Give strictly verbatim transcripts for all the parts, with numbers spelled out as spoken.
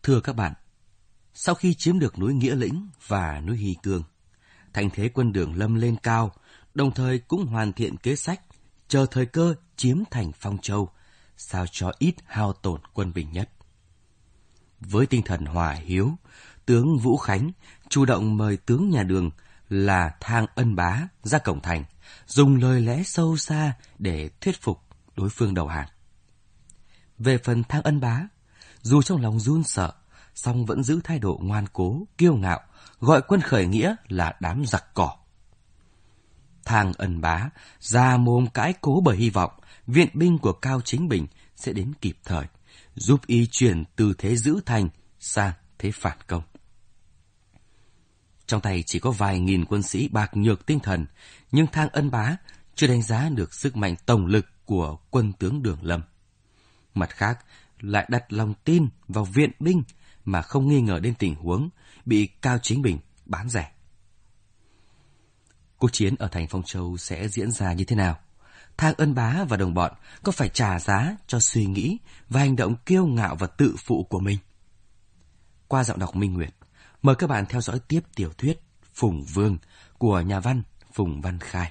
Thưa các bạn, sau khi chiếm được núi Nghĩa Lĩnh và núi Hy Cương, thành thế quân Đường Lâm lên cao, đồng thời cũng hoàn thiện kế sách, chờ thời cơ chiếm thành Phong Châu, sao cho ít hao tổn quân binh nhất. Với tinh thần hòa hiếu, tướng Vũ Khánh chủ động mời tướng nhà Đường là Thang Ân Bá ra cổng thành, dùng lời lẽ sâu xa để thuyết phục đối phương đầu hàng. Về phần Thang Ân Bá, dù trong lòng run sợ, song vẫn giữ thái độ ngoan cố, kiêu ngạo, gọi quân khởi nghĩa là đám giặc cỏ. Thang Ân Bá ra mồm cãi cố bởi hy vọng viện binh của Cao Chính Bình sẽ đến kịp thời, giúp y chuyển từ thế giữ thành sang thế phản công. Trong tay chỉ có vài nghìn quân sĩ bạc nhược tinh thần, nhưng Thang Ân Bá chưa đánh giá được sức mạnh tổng lực của quân tướng Đường Lâm. Mặt khác, lại đặt lòng tin vào viện binh mà không nghi ngờ đến tình huống bị Cao Chính Bình bán rẻ. Cuộc chiến ở thành Phong Châu sẽ diễn ra như thế nào? Thang Ân Bá và đồng bọn có phải trả giá cho suy nghĩ và hành động kiêu ngạo và tự phụ của mình? Qua giọng đọc Minh Nguyệt, mời các bạn theo dõi tiếp tiểu thuyết Phùng Vương của nhà văn Phùng Văn Khai.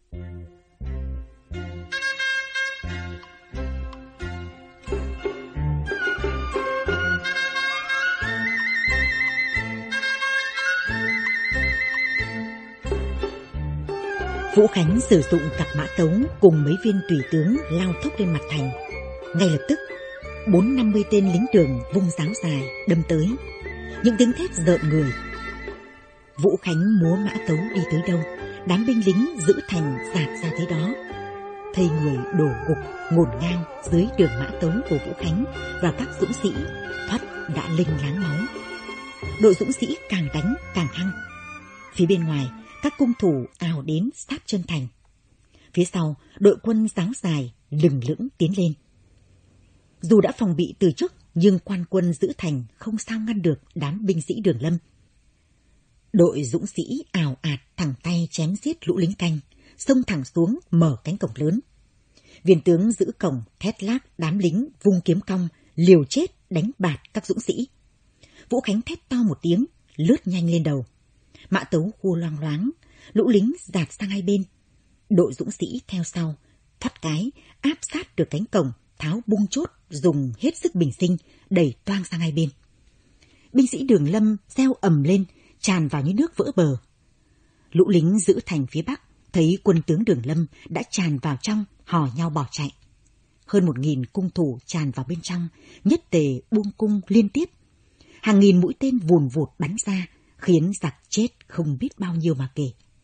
Vũ Khánh sử dụng cặp mã tấu cùng mấy viên tùy tướng lao thốc lên mặt thành. Ngay lập tức, bốn năm mươi tên lính Đường vung giáo dài đâm tới. Những tiếng thét rợn người. Vũ Khánh múa mã tấu đi tới đâu, đám binh lính giữ thành dạt ra tới đó. Thây người đổ gục ngổn ngang dưới đường mã tấu của Vũ Khánh và các dũng sĩ thoát đã linh láng máu. Đội dũng sĩ càng đánh càng hăng. Phía bên ngoài, các cung thủ ào đến sát chân thành. Phía sau, đội quân giáo dài lừng lững tiến lên. Dù đã phòng bị từ trước, nhưng quan quân giữ thành không sao ngăn được đám binh sĩ Đường Lâm. Đội dũng sĩ ào ạt thẳng tay chém giết lũ lính canh, xông thẳng xuống mở cánh cổng lớn. Viên tướng giữ cổng thét lác đám lính vung kiếm cong, liều chết đánh bạt các dũng sĩ. Vũ Khánh thét to một tiếng, lướt nhanh lên đầu. Mã tấu khua loang loáng, lũ lính dạt sang hai bên. Đội dũng sĩ theo sau, thoát cái áp sát được cánh cổng, tháo bung chốt, dùng hết sức bình sinh đẩy toang sang hai bên. Binh sĩ Đường Lâm reo ầm lên, tràn vào như nước vỡ bờ. Lũ lính giữ thành phía bắc thấy quân tướng Đường Lâm đã tràn vào trong, hò nhau bỏ chạy. Hơn một nghìn cung thủ tràn vào bên trong, nhất tề buông cung liên tiếp. Hàng nghìn mũi tên vùn vụt bắn ra, khiến giặc chết không biết bao nhiêu mà kể.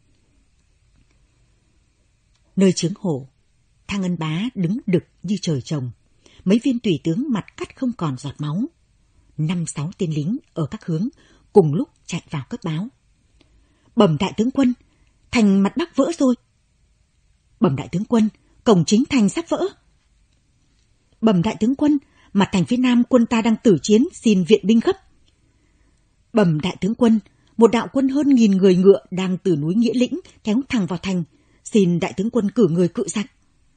Nơi chướng hổ, Thang Ân Bá đứng đực như trời trồng. Mấy viên tùy tướng mặt cắt không còn giọt máu. Năm sáu tên lính ở các hướng cùng lúc chạy vào cấp báo. Bẩm đại tướng quân, thành mặt bắc vỡ rồi. Bẩm đại tướng quân, cổng chính thành sắp vỡ. Bẩm đại tướng quân, mặt thành phía nam quân ta đang tử chiến, xin viện binh gấp. Bẩm đại tướng quân, một đạo quân hơn nghìn người ngựa đang từ núi Nghĩa Lĩnh kéo thẳng vào thành, xin đại tướng quân cử người cự giặc.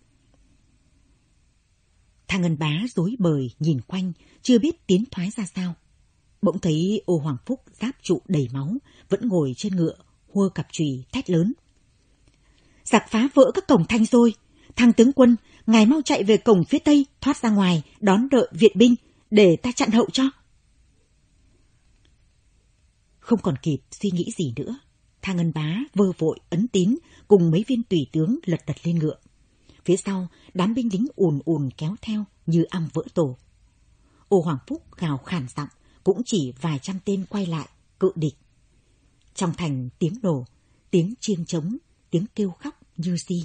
Thang Ân Bá rối bời nhìn quanh, chưa biết tiến thoái ra sao. Bỗng thấy Ô Hoàng Phúc giáp trụ đầy máu, vẫn ngồi trên ngựa, hua cặp chùy thét lớn. Giặc phá vỡ các cổng thành rồi, Thang tướng quân, ngài mau chạy về cổng phía tây, thoát ra ngoài, đón đợi viện binh, để ta chặn hậu cho. Không còn kịp suy nghĩ gì nữa, Thang Ân Bá vơ vội ấn tín cùng mấy viên tùy tướng lật đật lên ngựa. Phía sau, đám binh lính ùn ùn kéo theo như ong vỡ tổ. Ô Hoàng Phúc gào khàn giọng, cũng chỉ vài trăm tên quay lại, cự địch. Trong thành tiếng nổ, tiếng chiêng trống, tiếng kêu khóc như si.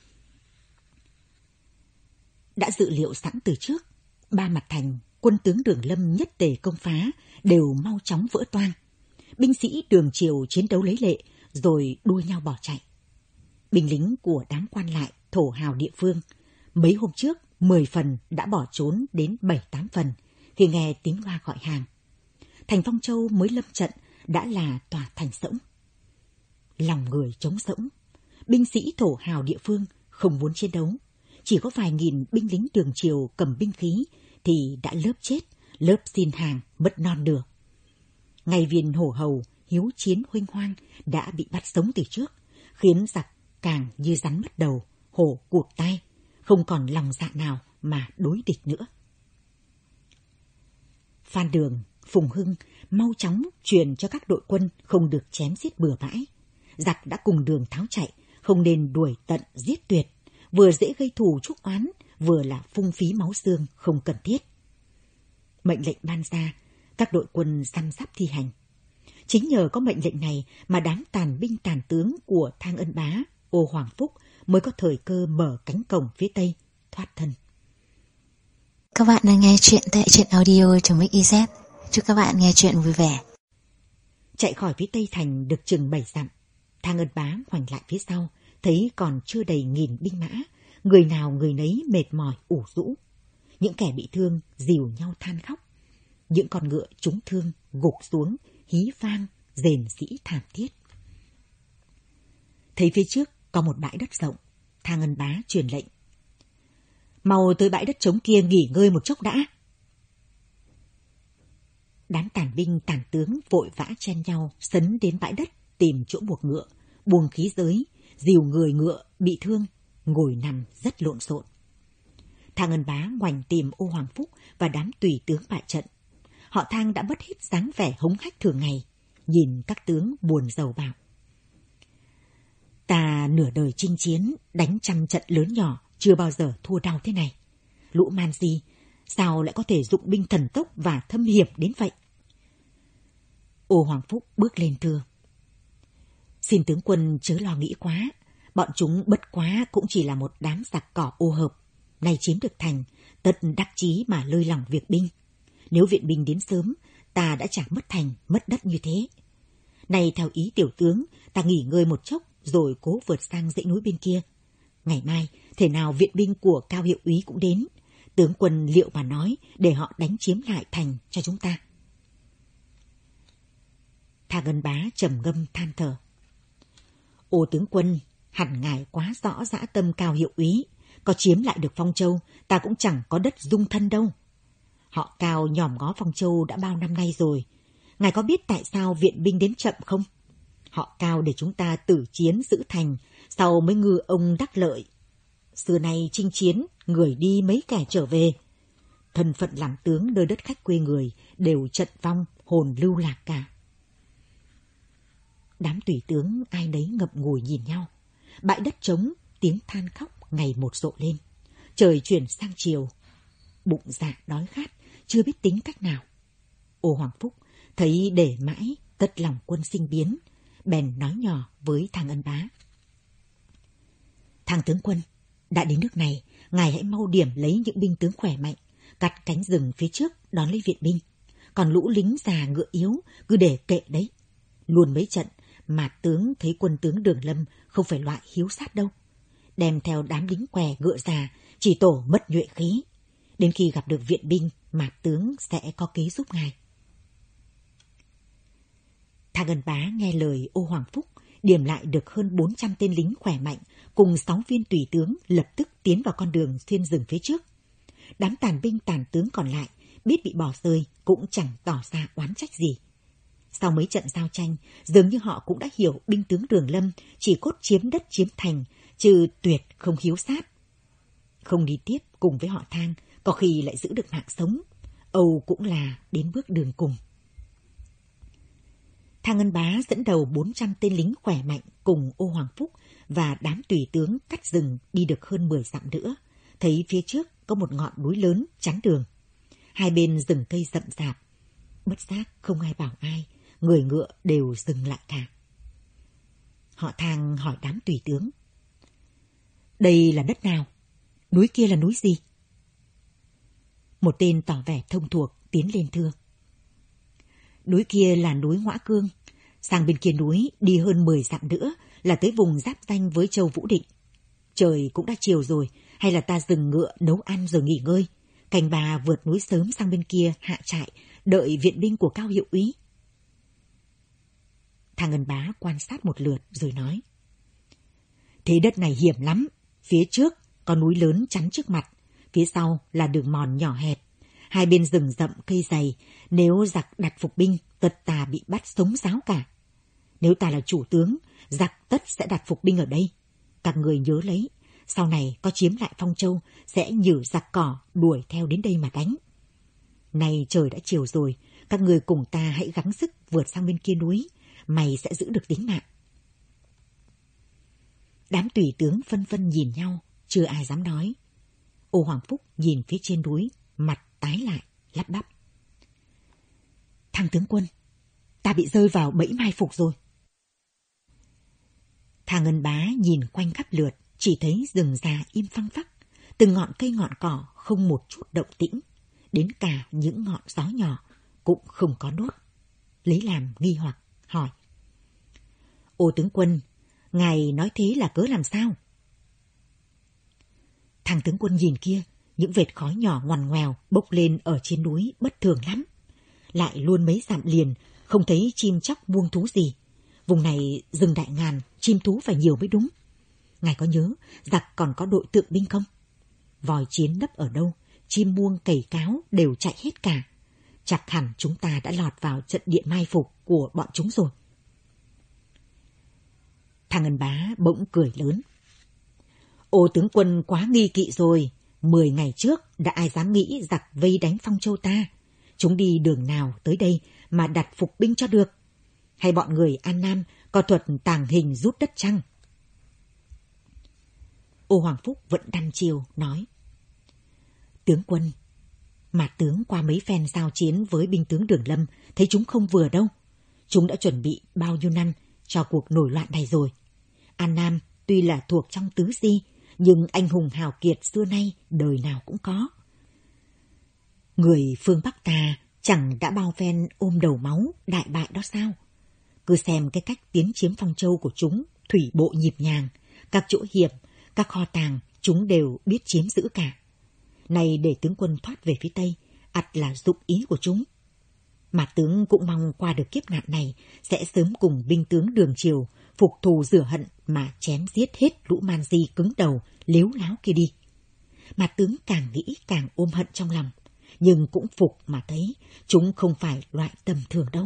Đã dự liệu sẵn từ trước, ba mặt thành, quân tướng Đường Lâm nhất tề công phá, đều mau chóng vỡ toang. Binh sĩ Đường Triều chiến đấu lấy lệ, rồi đua nhau bỏ chạy. Binh lính của đám quan lại, thổ hào địa phương, mấy hôm trước, mười phần đã bỏ trốn đến bảy tám phần, khi nghe tiếng loa gọi hàng. Thành Phong Châu mới lâm trận, đã là tòa thành sỗng. Lòng người trống rỗng, binh sĩ thổ hào địa phương không muốn chiến đấu. Chỉ có vài nghìn binh lính Đường Triều cầm binh khí thì đã lớp chết, lớp xin hàng mất non nửa. Ngay viên hổ hầu hiếu chiến huênh hoang đã bị bắt sống từ trước, khiến giặc càng như rắn mất đầu, hổ cụt tay, không còn lòng dạ nào mà đối địch nữa. Phan Đường, Phùng Hưng mau chóng truyền cho các đội quân không được chém giết bừa bãi. Giặc đã cùng đường tháo chạy, không nên đuổi tận giết tuyệt, vừa dễ gây thù chuốc oán, vừa là phung phí máu xương không cần thiết. Mệnh lệnh ban ra, các đội quân răm rắp thi hành. Chính nhờ có mệnh lệnh này mà đám tàn binh tàn tướng của Thang Ân Bá, Ô Hoàng Phúc mới có thời cơ mở cánh cổng phía Tây, thoát thân. Các bạn đang nghe chuyện tại truyện audio chấm xyz. Chúc các bạn nghe chuyện vui vẻ. Chạy khỏi phía Tây thành được chừng bảy dặm, Thang Ân Bá ngoảnh lại phía sau, thấy còn chưa đầy nghìn binh mã, người nào người nấy mệt mỏi ủ rũ. Những kẻ bị thương dìu nhau than khóc. Những con ngựa trúng thương gục xuống, hí vang, rền rĩ thảm thiết. Thấy phía trước có một bãi đất rộng, Thang Ân Bá truyền lệnh: mau tới bãi đất trống kia nghỉ ngơi một chốc đã. Đám tàn binh tàn tướng vội vã chen nhau sấn đến bãi đất tìm chỗ buộc ngựa, buông khí giới, dìu người ngựa bị thương ngồi nằm rất lộn xộn. Thang Ân Bá ngoảnh tìm Ô Hoàng Phúc và đám tùy tướng bại trận. Họ Thang đã mất hết dáng vẻ hống hách thường ngày, nhìn các tướng buồn rầu bảo: ta nửa đời chinh chiến, đánh trăm trận lớn nhỏ, chưa bao giờ thua đau thế này. Lũ man di, sao lại có thể dụng binh thần tốc và thâm hiểm đến vậy? Ô Hoàng Phúc bước lên thưa: xin tướng quân chớ lo nghĩ quá, bọn chúng bất quá cũng chỉ là một đám giặc cỏ ô hợp, nay chiếm được thành, tất đắc chí mà lơi lỏng việc binh. Nếu viện binh đến sớm, ta đã chẳng mất thành, mất đất như thế. Nay theo ý tiểu tướng, ta nghỉ ngơi một chốc rồi cố vượt sang dãy núi bên kia. Ngày mai, thể nào viện binh của Cao hiệu úy cũng đến. Tướng quân liệu mà nói để họ đánh chiếm lại thành cho chúng ta. Thang Ân Bá trầm ngâm than thở: ô tướng quân, hẳn ngài quá rõ dã tâm Cao hiệu úy. Có chiếm lại được Phong Châu, ta cũng chẳng có đất dung thân đâu. Họ Cao nhòm ngó Phong Châu đã bao năm nay rồi. Ngài có biết tại sao viện binh đến chậm không? Họ Cao để chúng ta tử chiến giữ thành, sau mới ngư ông đắc lợi. Xưa nay chinh chiến, người đi mấy kẻ trở về. Thân phận làm tướng nơi đất khách quê người đều trận vong, hồn lưu lạc cả. Đám tùy tướng ai nấy ngậm ngùi nhìn nhau. Bãi đất trống, tiếng than khóc ngày một rộ lên. Trời chuyển sang chiều. Bụng dạ đói khát, chưa biết tính cách nào. Ô Hoàng Phúc thấy để mãi tất lòng quân sinh biến, bèn nói nhỏ với Thang Ân Bá: Thang tướng quân, đã đến nước này, ngài hãy mau điểm lấy những binh tướng khỏe mạnh, cắt cánh rừng phía trước đón lấy viện binh. Còn lũ lính già ngựa yếu cứ để kệ đấy. Luôn mấy trận mà tướng thấy quân tướng Đường Lâm không phải loại hiếu sát đâu. Đem theo đám lính què ngựa già, chỉ tổ mất nhuệ khí. Đến khi gặp được viện binh, mà tướng sẽ có kế giúp ngài. Thang Ân Bá nghe lời Ô Hoàng Phúc, điểm lại được hơn bốn trăm tên lính khỏe mạnh cùng sáu viên tùy tướng lập tức tiến vào con đường xuyên rừng phía trước. Đám tàn binh tàn tướng còn lại biết bị bỏ rơi cũng chẳng tỏ ra oán trách gì. Sau mấy trận giao tranh, dường như họ cũng đã hiểu binh tướng Đường Lâm chỉ cốt chiếm đất chiếm thành, chứ tuyệt không hiếu sát. Không đi tiếp cùng với họ Thang, có khi lại giữ được mạng sống. Âu cũng là đến bước đường cùng. Thang Ân Bá dẫn đầu bốn trăm tên lính khỏe mạnh cùng Ô Hoàng Phúc và đám tùy tướng cắt rừng đi được hơn mười dặm nữa. Thấy phía trước có một ngọn núi lớn chắn đường. Hai bên rừng cây rậm rạp. Bất giác không ai bảo ai, người ngựa đều dừng lại cả. Họ Thang hỏi đám tùy tướng: đây là đất nào? Núi kia là núi gì? Một tên tỏ vẻ thông thuộc tiến lên thưa: núi kia là núi Ngõa Cương, sang bên kia núi đi hơn mười dặm nữa là tới vùng giáp ranh với châu Vũ Định. Trời cũng đã chiều rồi, hay là ta dừng ngựa nấu ăn rồi nghỉ ngơi, canh bà vượt núi sớm sang bên kia hạ trại, đợi viện binh của Cao hiệu úy. Thang Ân Bá quan sát một lượt rồi nói: thế đất này hiểm lắm, phía trước có núi lớn chắn trước mặt, phía sau là đường mòn nhỏ hẹp. Hai bên rừng rậm cây dày, nếu giặc đặt phục binh, tất ta bị bắt sống ráo cả. Nếu ta là chủ tướng, giặc tất sẽ đặt phục binh ở đây. Các người nhớ lấy, sau này có chiếm lại Phong Châu, sẽ nhử giặc cỏ đuổi theo đến đây mà đánh. Nay trời đã chiều rồi, các người cùng ta hãy gắng sức vượt sang bên kia núi, mày sẽ giữ được tính mạng. Đám tùy tướng phân vân nhìn nhau, chưa ai dám nói. Ô Hoàng Phúc nhìn phía trên núi, mặt tái lại, lắp bắp. Thằng tướng quân, ta bị rơi vào bẫy mai phục rồi. Thang Ngân Bá nhìn quanh khắp lượt, chỉ thấy rừng già im phăng phắc, từng ngọn cây ngọn cỏ không một chút động tĩnh, đến cả những ngọn gió nhỏ cũng không có đốt. Lấy làm nghi hoặc, hỏi. Ô tướng quân, ngài nói thế là cớ làm sao? Thằng tướng quân nhìn kia, những vệt khói nhỏ ngoằn ngoèo bốc lên ở trên núi bất thường lắm. Lại luôn mấy dặm liền, không thấy chim chóc muông thú gì. Vùng này rừng đại ngàn, chim thú phải nhiều mới đúng. Ngài có nhớ, giặc còn có đội tượng binh không? Vòi chiến nấp ở đâu, chim muông cầy cáo đều chạy hết cả. Chắc hẳn chúng ta đã lọt vào trận địa mai phục của bọn chúng rồi. Thang Ngân Bá bỗng cười lớn. Ô tướng quân quá nghi kỵ rồi. Mười ngày trước đã ai dám nghĩ giặc vây đánh Phong Châu ta. Chúng đi đường nào tới đây mà đặt phục binh cho được? Hay bọn người An Nam có thuật tàng hình rút đất chăng? Ô Hoàng Phúc vẫn đăm chiêu nói. Tướng quân, mà tướng qua mấy phen giao chiến với binh tướng Đường Lâm, thấy chúng không vừa đâu. Chúng đã chuẩn bị bao nhiêu năm cho cuộc nổi loạn này rồi. An Nam tuy là thuộc trong tứ di, nhưng anh hùng hào kiệt xưa nay đời nào cũng có. Người phương Bắc ta chẳng đã bao phen ôm đầu máu đại bại đó sao? Cứ xem cái cách tiến chiếm Phong Châu của chúng, thủy bộ nhịp nhàng, các chỗ hiểm, các kho tàng chúng đều biết chiếm giữ cả. Này để tướng quân thoát về phía Tây, ắt là dụng ý của chúng. Mà tướng cũng mong qua được kiếp nạn này sẽ sớm cùng binh tướng Đường Triều phục thù rửa hận mà chém giết hết lũ man di cứng đầu, lếu láo kia đi. Mà tướng càng nghĩ càng ôm hận trong lòng, nhưng cũng phục mà thấy chúng không phải loại tầm thường đâu.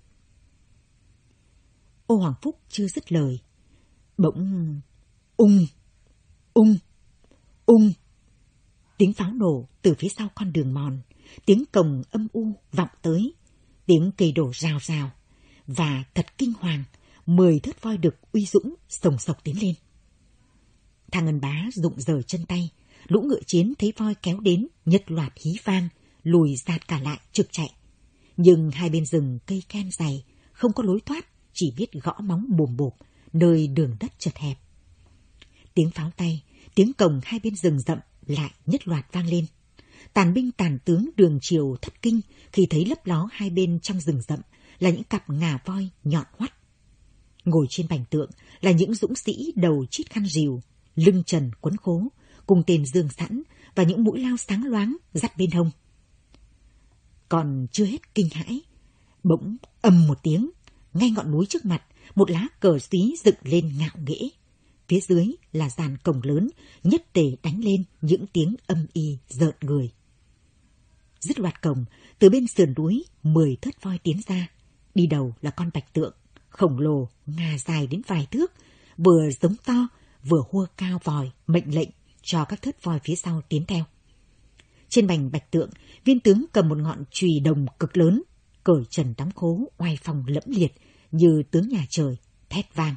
Ô Hoàng Phúc chưa dứt lời, bỗng ung, ung, ung. Tiếng pháo nổ từ phía sau con đường mòn, tiếng cồng âm u vọng tới, tiếng cây đổ rào rào, và thật kinh hoàng, mười thớt voi đực uy dũng sồng sộc tiến lên. Thang Ngân Bá rụng rời chân tay, lũ ngựa chiến thấy voi kéo đến, nhất loạt hí vang, lùi giạt cả lại trực chạy. Nhưng hai bên rừng cây ken dày, không có lối thoát, chỉ biết gõ móng bùm bộp, nơi đường đất chật hẹp. Tiếng pháo tay, tiếng cồng hai bên rừng rậm lại nhất loạt vang lên. Tàn binh tàn tướng Đường Triều thất kinh khi thấy lấp ló hai bên trong rừng rậm là những cặp ngà voi nhọn hoắt. Ngồi trên bành tượng là những dũng sĩ đầu chít khăn rìu, lưng trần quấn khố, cùng tên dương sẵn và những mũi lao sáng loáng dắt bên hông. Còn chưa hết kinh hãi, bỗng ầm một tiếng, ngay ngọn núi trước mặt, một lá cờ xí dựng lên ngạo nghễ. Phía dưới là dàn cổng lớn, nhất tề đánh lên những tiếng âm y rợn người. Dứt loạt cổng, từ bên sườn núi, mười thớt voi tiến ra. Đi đầu là con bạch tượng, khổng lồ, ngà dài đến vài thước, vừa giống to, vừa hua cao vòi, mệnh lệnh cho các thớt voi phía sau tiến theo. Trên bành bạch tượng, viên tướng cầm một ngọn chùy đồng cực lớn, cởi trần đóng khố, oai phong lẫm liệt như tướng nhà trời, thét vang.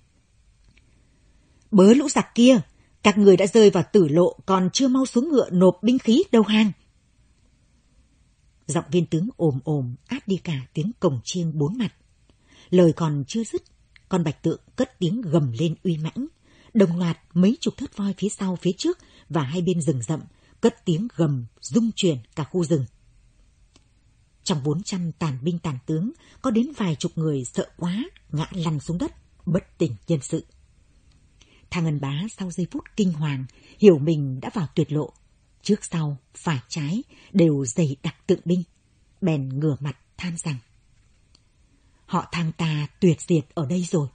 Bớ lũ giặc kia, các người đã rơi vào tử lộ, còn chưa mau xuống ngựa nộp binh khí đầu hàng. Giọng viên tướng ồm ồm át đi cả tiếng cồng chiêng bốn mặt. Lời còn chưa dứt, con bạch tượng cất tiếng gầm lên uy mãnh. Đồng loạt mấy chục thớt voi phía sau phía trước và hai bên rừng rậm cất tiếng gầm rung chuyển cả khu rừng. Trong bốn trăm tàn binh tàn tướng có đến vài chục người sợ quá ngã lăn xuống đất, bất tỉnh nhân sự. Thang Ngân Bá sau giây phút kinh hoàng hiểu mình đã vào tuyệt lộ, trước sau phải trái đều dày đặc tượng binh, bèn ngửa mặt than rằng: họ Thang ta tuyệt diệt ở đây rồi.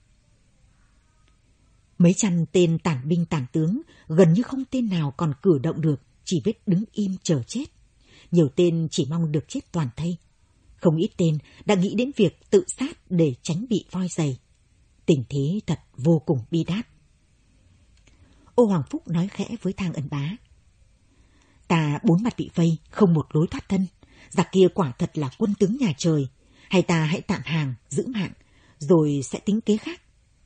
Mấy trăm tên tàn binh tàn tướng gần như không tên nào còn cử động được, chỉ biết đứng im chờ chết. Nhiều tên chỉ mong được chết toàn thây. Không ít tên đã nghĩ đến việc tự sát để tránh bị voi giày. Tình thế thật vô cùng bi đát. Ô Hoàng Phúc nói khẽ với Thang Ân Bá. Ta bốn mặt bị vây, không một lối thoát thân. Giặc kia quả thật là quân tướng nhà trời. Hay ta hãy tạm hàng, giữ mạng, rồi sẽ tính kế khác.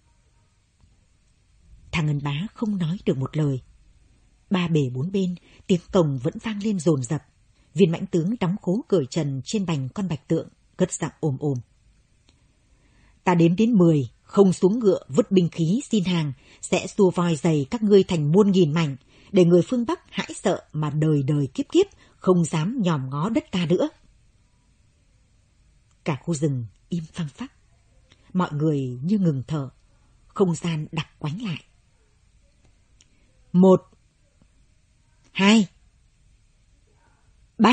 Thang Ân Bá không nói được một lời. Ba bề bốn bên, tiếng cồng vẫn vang lên dồn dập. Viên mãnh tướng đóng khố cởi trần trên bành con bạch tượng, cất giọng ồm ồm. Ta đếm đến mười, không xuống ngựa vứt binh khí xin hàng, sẽ xua voi giày các ngươi thành muôn nghìn mảnh, để người phương Bắc hãi sợ mà đời đời kiếp kiếp không dám nhòm ngó đất ta nữa. Cả khu rừng im phăng phắc. Mọi người như ngừng thở, không gian đặc quánh lại. Một, hai, ba.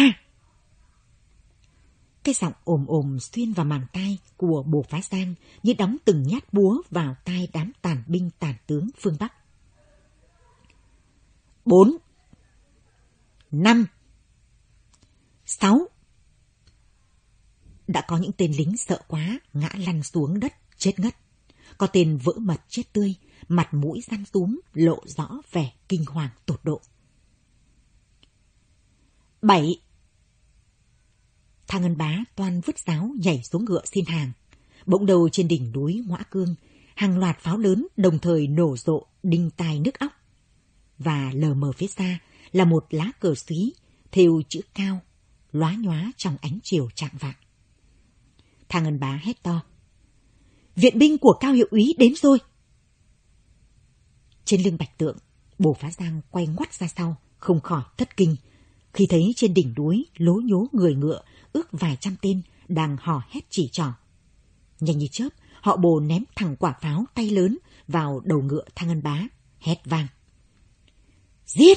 Cái giọng ồm ồm xuyên vào màng tai của Bồ Phá Giang như đóng từng nhát búa vào tai đám tàn binh tàn tướng phương Bắc. Bốn, năm, sáu. Đã có những tên lính sợ quá ngã lăn xuống đất chết ngất. Có tên vỡ mật chết tươi, mặt mũi răm túm lộ rõ vẻ kinh hoàng tột độ. Bảy. Thang Ân Bá toan vứt giáo nhảy xuống ngựa xin hàng. Bỗng đầu trên đỉnh núi Ngõa Cương, hàng loạt pháo lớn đồng thời nổ rộ đinh tai nhức óc. Và lờ mờ phía xa là một lá cờ xúy thêu chữ cao, lóa nhóa trong ánh chiều chạng vạng. Thang Ân Bá hét to. Viện binh của Cao hiệu úy đến rồi. Trên lưng bạch tượng, Bồ Phá Giang quay ngoắt ra sau, không khỏi thất kinh, khi thấy trên đỉnh núi lố nhố người ngựa ước vài trăm tên đang hò hét chỉ trỏ. Nhanh như chớp, họ Bồ ném thẳng quả pháo tay lớn vào đầu ngựa Thang Ân Bá, hét vang. Giết!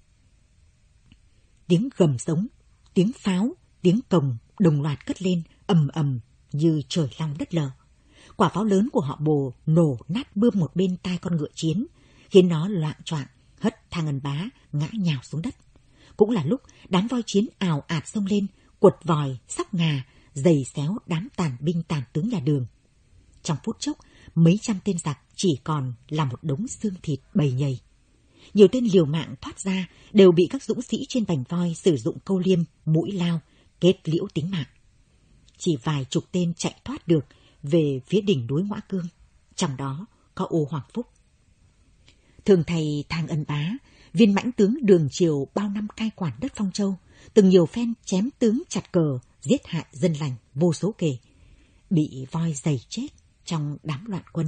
Tiếng gầm sống, tiếng pháo, tiếng cồng đồng loạt cất lên ầm ầm như trời long đất lở. Quả pháo lớn của họ Bồ nổ nát bươm một bên tai con ngựa chiến, khiến nó loạng choạng hất Thang Ân Bá ngã nhào xuống đất. Cũng là lúc đám voi chiến ào ạt xông lên, quật vòi, sóc ngà, giày xéo đám tàn binh tàn tướng nhà Đường. Trong phút chốc, mấy trăm tên giặc chỉ còn là một đống xương thịt bầy nhầy. Nhiều tên liều mạng thoát ra đều bị các dũng sĩ trên bành voi sử dụng câu liêm, mũi lao, kết liễu tính mạng. Chỉ vài chục tên chạy thoát được về phía đỉnh núi Ngõa Cương, trong đó có Ô Hoàng Phúc. Thường thầy Thang Ân Bá, viên mãnh tướng Đường Triều bao năm cai quản đất Phong Châu, từng nhiều phen chém tướng chặt cờ, giết hại dân lành vô số kể, bị voi giày chết trong đám loạn quân.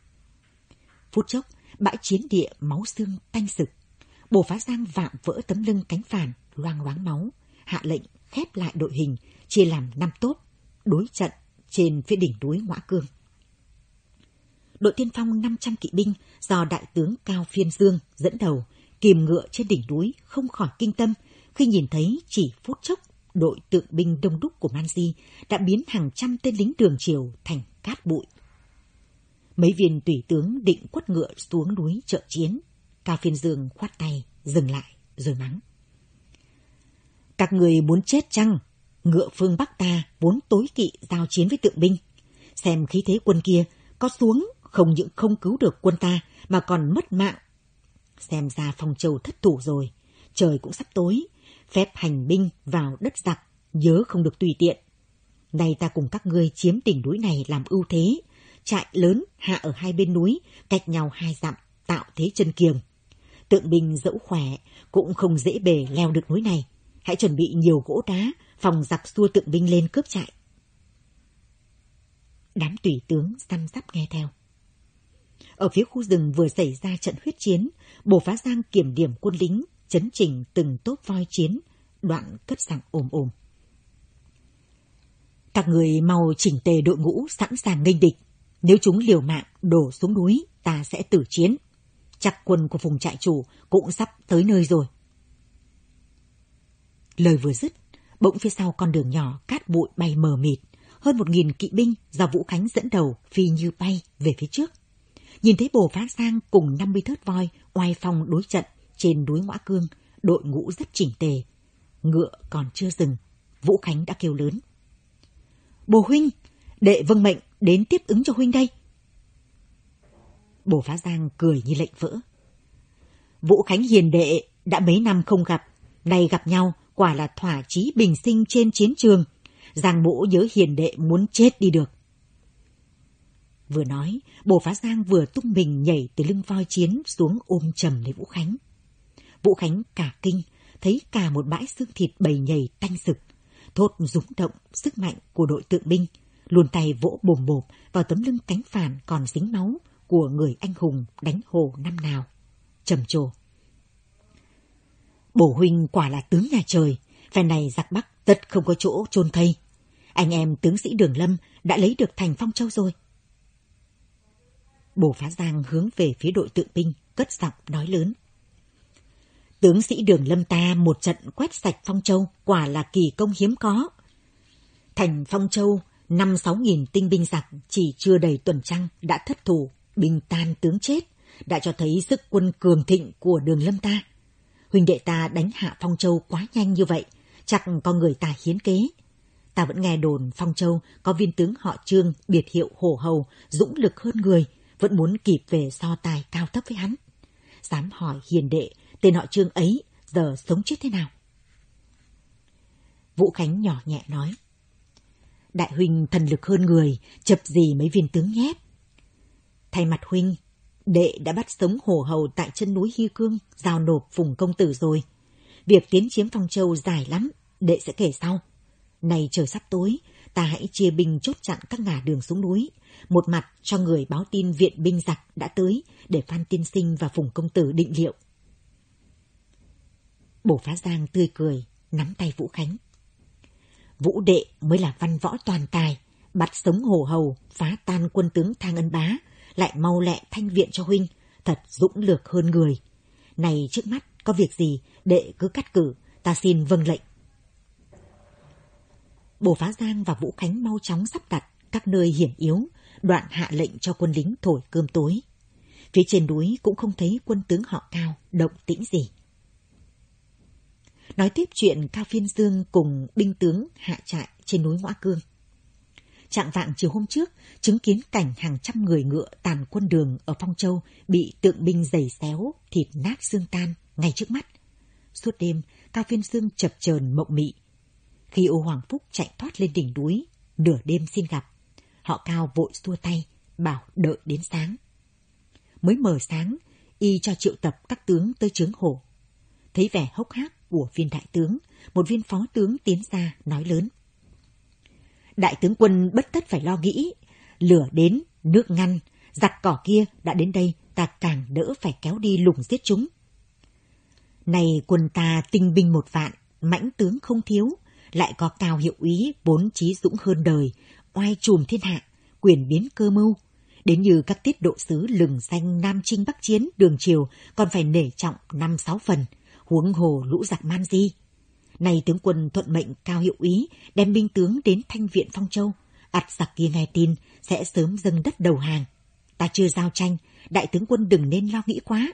Phút chốc, bãi chiến địa máu xương tanh sực. Bồ Phá Giang vạm vỡ tấm lưng cánh phản, loang loáng máu, hạ lệnh khép lại đội hình, chia làm năm tốp, đối trận trên phía đỉnh núi Ngõa Cương. Đội tiên phong năm trăm kỵ binh do đại tướng Cao Phiên Dương dẫn đầu, kìm ngựa trên đỉnh núi không khỏi kinh tâm khi nhìn thấy chỉ phút chốc đội tượng binh đông đúc của Man Di đã biến hàng trăm tên lính Đường Triều thành cát bụi. Mấy viên tùy tướng định quất ngựa xuống núi trợ chiến. Cao Phiên Dương khoát tay, dừng lại, rồi mắng. Các người muốn chết chăng? Ngựa phương Bắc ta vốn tối kỵ giao chiến với tượng binh. Xem khí thế quân kia có xuống không những không cứu được quân ta mà còn mất mạng. Xem ra Phong Châu thất thủ rồi, trời cũng sắp tối, phép hành binh vào đất giặc, nhớ không được tùy tiện. Nay ta cùng các ngươi chiếm đỉnh núi này làm ưu thế, trại lớn hạ ở hai bên núi, cách nhau hai dặm, tạo thế chân kiềng. Tượng binh dẫu khỏe cũng không dễ bề leo được núi này. Hãy chuẩn bị nhiều gỗ đá, phòng giặc xua tượng binh lên cướp trại. Đám tùy tướng săm sắp nghe theo. Ở phía khu rừng vừa xảy ra trận huyết chiến, Bồ Phá Giang kiểm điểm quân lính, chấn chỉnh từng tốp voi chiến, đoạn cất giọng ồm ồm. Các người mau chỉnh tề đội ngũ sẵn sàng nghênh địch. Nếu chúng liều mạng đổ xuống núi, ta sẽ tử chiến. Chắc quân của vùng trại chủ cũng sắp tới nơi rồi. Lời vừa dứt, bỗng phía sau con đường nhỏ cát bụi bay mờ mịt, hơn một nghìn kỵ binh do Vũ Khánh dẫn đầu phi như bay về phía trước. Nhìn thấy Bồ Phá Giang cùng năm mươi thớt voi oai phong đối trận trên núi Ngõa Cương, đội ngũ rất chỉnh tề. ngựa còn chưa dừng, Vũ Khánh đã kêu lớn. Bồ huynh, đệ vâng mệnh đến tiếp ứng cho huynh đây. Bồ Phá Giang cười như lệnh vỡ. Vũ Khánh hiền đệ đã mấy năm không gặp, nay gặp nhau quả là thỏa chí bình sinh trên chiến trường. Giang mỗ nhớ hiền đệ muốn chết đi được. Vừa nói, Bồ Phá Giang vừa tung mình nhảy từ lưng voi chiến xuống ôm chầm lấy Vũ Khánh. Vũ Khánh cả kinh, thấy cả một bãi xương thịt bầy nhầy tanh sực, thốt rúng động sức mạnh của đội tượng binh, luồn tay vỗ bồm bộp vào tấm lưng cánh phản còn dính máu của người anh hùng đánh Hồ năm nào. Trầm trồ. Bổ huynh quả là tướng nhà trời, phen này giặc Bắc tất không có chỗ chôn thây. Anh em tướng sĩ Đường Lâm đã lấy được thành Phong Châu rồi. Bồ Phá Giang hướng về phía đội tượng binh, cất giọng nói lớn. Tướng sĩ Đường Lâm ta một trận quét sạch Phong Châu, quả là kỳ công hiếm có. Thành Phong Châu, năm sáu nghìn tinh binh giặc chỉ chưa đầy tuần trăng đã thất thủ, binh tan tướng chết, đã cho thấy sức quân cường thịnh của Đường Lâm ta. Huynh đệ ta đánh hạ Phong Châu quá nhanh như vậy, chắc có người ta hiến kế. Ta vẫn nghe đồn Phong Châu có viên tướng họ Trương biệt hiệu Hổ Hầu, dũng lực hơn người, vẫn muốn kịp về so tài cao thấp với hắn. Dám hỏi hiền đệ, tên họ Trương ấy giờ sống chết thế nào? Vũ Khánh nhỏ nhẹ nói. Đại huynh thần lực hơn người, chập gì mấy viên tướng nhép. Thay mặt huynh, đệ đã bắt sống Hổ Hầu tại chân núi Hy Cương, giao nộp Phùng công tử rồi. Việc tiến chiếm Phong Châu dài lắm, đệ sẽ kể sau. Này trời sắp tối, ta hãy chia binh chốt chặn các ngả đường xuống núi. Một mặt cho người báo tin viện binh giặc đã tới, để Phan tiên sinh và Phùng công tử định liệu. Bồ Phá Giang tươi cười, nắm tay Vũ Khánh. Vũ đệ mới là văn võ toàn tài, bắt sống Hổ Hầu, phá tan quân tướng Thang Ân Bá, lại mau lẹ thanh viện cho huynh, thật dũng lược hơn người. Này trước mắt có việc gì, đệ cứ cắt cử, ta xin vâng lệnh. Bồ Phá Giang và Vũ Khánh mau chóng sắp đặt các nơi hiểm yếu, đoạn hạ lệnh cho quân lính thổi cơm tối. Phía trên núi cũng không thấy quân tướng họ Cao động tĩnh gì. Nói tiếp chuyện Cao Phiên Dương cùng binh tướng hạ trại trên núi Ngõa Cương. Trạng vạng chiều hôm trước, chứng kiến cảnh hàng trăm người ngựa tàn quân Đường ở Phong Châu bị tượng binh giày xéo, thịt nát xương tan ngay trước mắt. Suốt đêm, Cao Phiên Dương chập chờn mộng mị. Khi Ô Hoàng Phúc chạy thoát lên đỉnh núi, nửa đêm xin gặp, họ Cao vội xua tay, bảo đợi đến sáng. Mới mờ sáng, y cho triệu tập các tướng tới chướng Hổ. Thấy vẻ hốc hác của viên đại tướng, một viên phó tướng tiến ra nói lớn. Đại tướng quân bất tất phải lo nghĩ, lửa đến, nước ngăn, giặc cỏ kia đã đến đây, ta càng đỡ phải kéo đi lùng giết chúng. Này quân ta tinh binh một vạn, mãnh tướng không thiếu, lại có Cao hiệu úy vốn trí dũng hơn đời, oai trùm thiên hạ, quyền biến cơ mưu. Đến như các tiết độ sứ lừng danh Nam Chinh Bắc Chiến Đường Triều còn phải nể trọng năm sáu phần, huống hồ lũ giặc man di. Này tướng quân thuận mệnh Cao hiệu úy đem binh tướng đến thanh viện Phong Châu, ắt giặc kia nghe tin sẽ sớm dâng đất đầu hàng. Ta chưa giao tranh, đại tướng quân đừng nên lo nghĩ quá.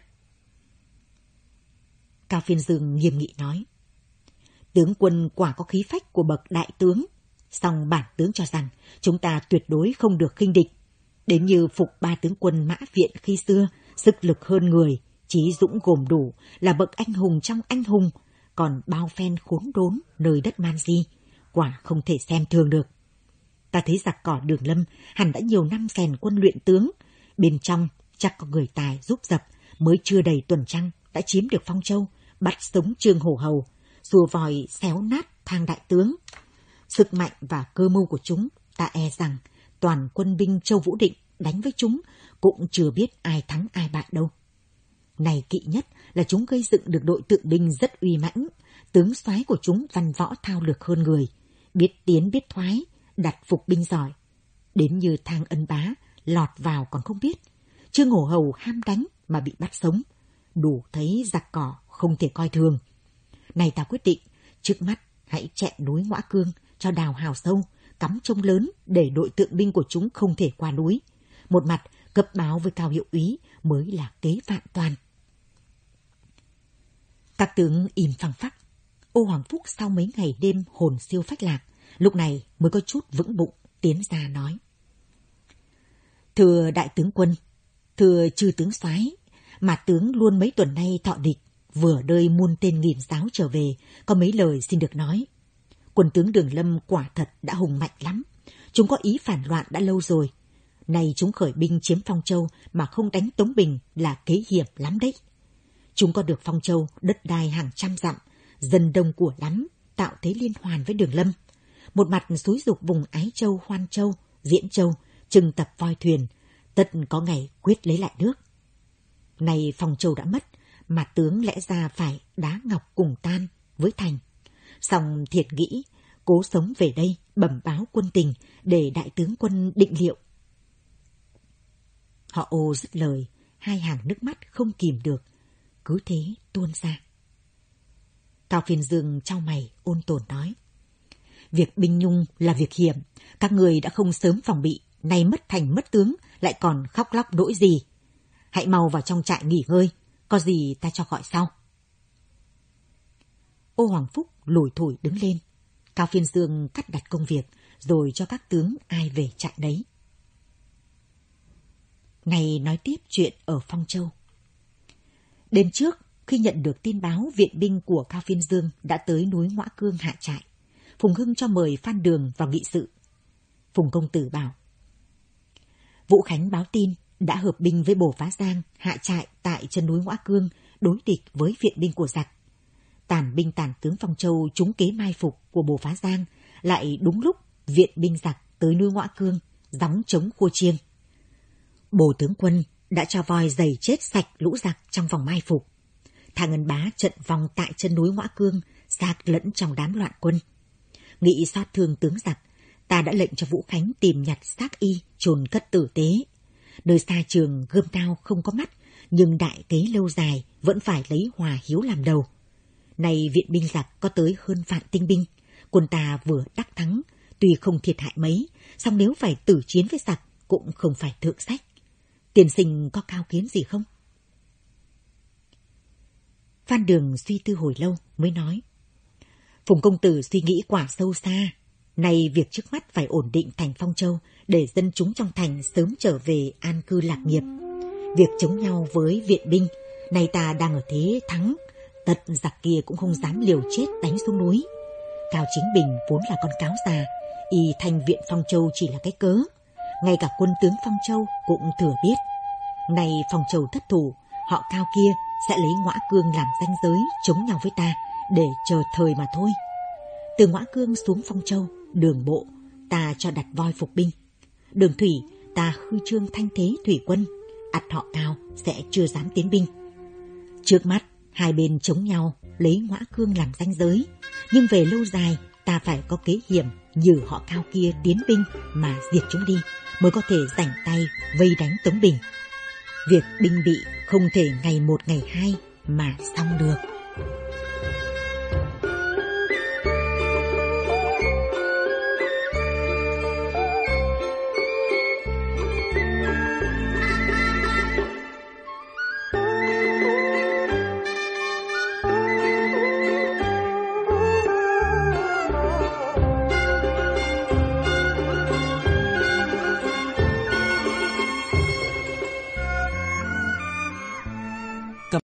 Cao Phiên Dương nghiêm nghị nói. Tướng quân quả có khí phách của bậc đại tướng, song bản tướng cho rằng chúng ta tuyệt đối không được khinh địch. Đến như phục ba tướng quân Mã Viện khi xưa, sức lực hơn người, trí dũng gồm đủ, là bậc anh hùng trong anh hùng, còn bao phen khốn đốn nơi đất man di, quả không thể xem thường được. Ta thấy giặc cỏ Đường Lâm hẳn đã nhiều năm rèn quân luyện tướng, bên trong chắc có người tài giúp dập, mới chưa đầy tuần trăng đã chiếm được Phong Châu, bắt sống Trương Hổ Hầu, rùa vòi xéo nát Thang đại tướng. Sức mạnh và cơ mưu của chúng, ta e rằng toàn quân binh Châu Vũ Định đánh với chúng cũng chưa biết ai thắng ai bại đâu. Này kỵ nhất là chúng gây dựng được đội tượng binh rất uy mãnh, tướng soái của chúng văn võ thao lược hơn người, biết tiến biết thoái, đặt phục binh giỏi. Đến như Thang Ân Bá lọt vào còn không biết, Trương Hổ Hầu ham đánh mà bị bắt sống, đủ thấy giặc cỏ không thể coi thường. Này ta quyết định, trước mắt hãy chẹn núi Ngõa Cương cho đào hào sâu, cắm trông lớn để đội tượng binh của chúng không thể qua núi. Một mặt cấp báo với Cao hiệu úy mới là kế vạn toàn. Các tướng im phăng phắc, Ô Hoàng Phúc sau mấy ngày đêm hồn siêu phách lạc, lúc này mới có chút vững bụng tiến ra nói: Thưa đại tướng quân, thưa chư tướng soái, mà tướng luôn mấy tuần nay thọ địch, vừa đơi muôn tên nghìn giáo trở về, có mấy lời xin được nói. Quân tướng Đường Lâm quả thật đã hùng mạnh lắm, chúng có ý phản loạn đã lâu rồi. Nay chúng khởi binh chiếm Phong Châu mà không đánh Tống Bình là kế hiểm lắm đấy. Chúng có được Phong Châu, đất đai hàng trăm dặm, dân đông của lắm, tạo thế liên hoàn với Đường Lâm. Một mặt xúi dục vùng Ái Châu, Hoan Châu, Diễn Châu, trừng tập voi thuyền, tất có ngày quyết lấy lại nước. Nay Phong Châu đã mất, mà tướng lẽ ra phải đá ngọc cùng tan với thành. Song thiệt nghĩ, cố sống về đây bẩm báo quân tình để đại tướng quân định liệu. Họ Ô dứt lời, hai hàng nước mắt không kìm được, cứ thế tuôn ra. Cao Phiên Dương chau mày ôn tồn nói: Việc binh nhung là việc hiểm, các người đã không sớm phòng bị, nay mất thành mất tướng, lại còn khóc lóc nỗi gì. Hãy mau vào trong trại nghỉ ngơi, có gì ta cho gọi sau. Ô Hoàng Phúc lủi thủi đứng lên. Cao Phiên Dương cắt đặt công việc, rồi cho các tướng ai về trại đấy. Này nói tiếp chuyện ở Phong Châu. Đêm trước, khi nhận được tin báo viện binh của Cao Phiên Dương đã tới núi Ngoã Cương hạ trại, Phùng Hưng cho mời Phan Đường vào nghị sự. Phùng công tử bảo: Vũ Khánh báo tin đã hợp binh với Bồ Phá Giang hạ trại tại chân núi Ngoã Cương, đối địch với viện binh của giặc. Tàn binh tàn tướng Phong Châu trúng kế mai phục của Bồ Phá Giang, lại đúng lúc viện binh giặc tới núi Ngoã Cương, gióng chống khua chiêng. Bồ tướng quân đã cho voi giày chết sạch lũ giặc trong vòng mai phục. Thà Ngân Bá trận vòng tại chân núi Ngoã Cương, giặc lẫn trong đám loạn quân. Nghĩ xót thương tướng giặc, ta đã lệnh cho Vũ Khánh tìm nhặt xác y chôn cất tử tế. Nơi xa trường gươm cao không có mắt, nhưng đại kế lâu dài vẫn phải lấy hòa hiếu làm đầu. Này viện binh giặc có tới hơn vạn tinh binh, quân ta vừa đắc thắng, tuy không thiệt hại mấy, song nếu phải tử chiến với giặc cũng không phải thượng sách. Tiên sinh có cao kiến gì không? Phan Đường suy tư hồi lâu mới nói: Phùng công tử suy nghĩ quả sâu xa. Nay việc trước mắt phải ổn định thành Phong Châu để dân chúng trong thành sớm trở về an cư lạc nghiệp. Việc chống nhau với viện binh, nay ta đang ở thế thắng, tật giặc kia cũng không dám liều chết đánh xuống núi. Cao Chính Bình vốn là con cáo già, y thành viện Phong Châu chỉ là cái cớ. Ngay cả quân tướng Phong Châu cũng thừa biết. Nay Phong Châu thất thủ, họ Cao kia sẽ lấy Ngoã Cương làm ranh giới chống nhau với ta để chờ thời mà thôi. Từ Ngoã Cương xuống Phong Châu, đường bộ ta cho đặt voi phục binh. Đường thủy ta hư trương thanh thế thủy quân, ắt họ Cao sẽ chưa dám tiến binh. Trước mắt hai bên chống nhau lấy Ngoã Cương làm ranh giới, nhưng về lâu dài ta phải có kế hiểm nhử họ Cao kia tiến binh mà diệt chúng đi, mới có thể rảnh tay vây đánh Tống Bình. Việc binh bị không thể ngày một ngày hai mà xong được.